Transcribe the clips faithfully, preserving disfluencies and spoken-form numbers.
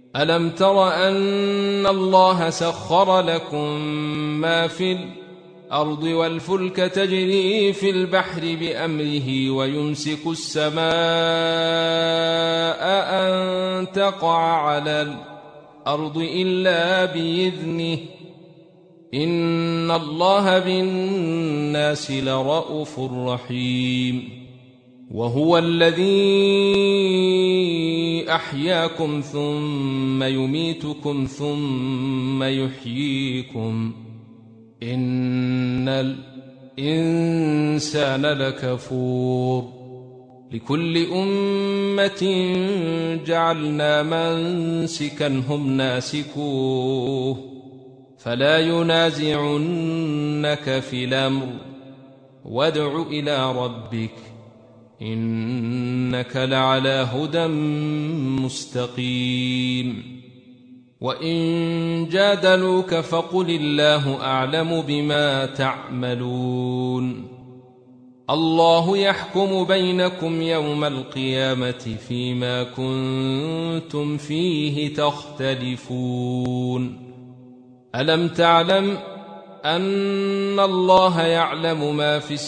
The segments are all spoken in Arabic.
ألم تر أن الله سخر لكم ما في الأرض والفلك تجري في البحر بأمره ويمسك السماء أن تقع على الأرض إلا بإذنه إن الله بالناس لرءوف رحيم وهو الذي أحياكم ثم يميتكم ثم يحييكم إن الإنسان لكفور لكل أمة جعلنا منسكا هم ناسكوه فلا ينازعنك في الأمر وادع إلى ربك إنك لعلى هدى مستقيم وإن جادلوك فقل الله أعلم بما تعملون الله يحكم بينكم يوم القيامة فيما كنتم فيه تختلفون ألم تعلم أن الله يعلم ما في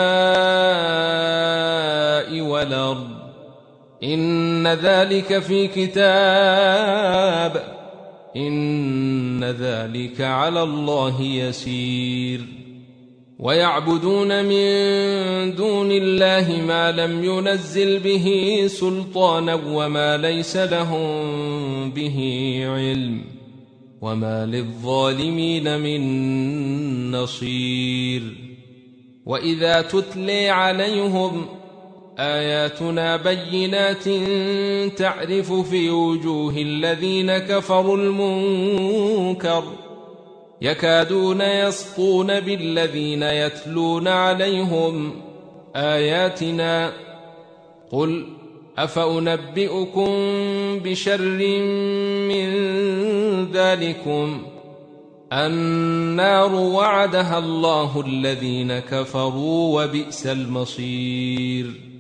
السماء والأرض إن ذلك في كتاب إن ذلك على الله يسير ويعبدون من دون الله ما لم ينزل به سلطانا وما ليس لهم به علم وما للظالمين من نصير وإذا تتلي عليهم آياتنا بينات تعرف في وجوه الذين كفروا المنكر يكادون يسطون بالذين يتلون عليهم آياتنا قل أفأنبئكم بشر من ذلكم النار وعدها الله الذين كفروا وبئس المصير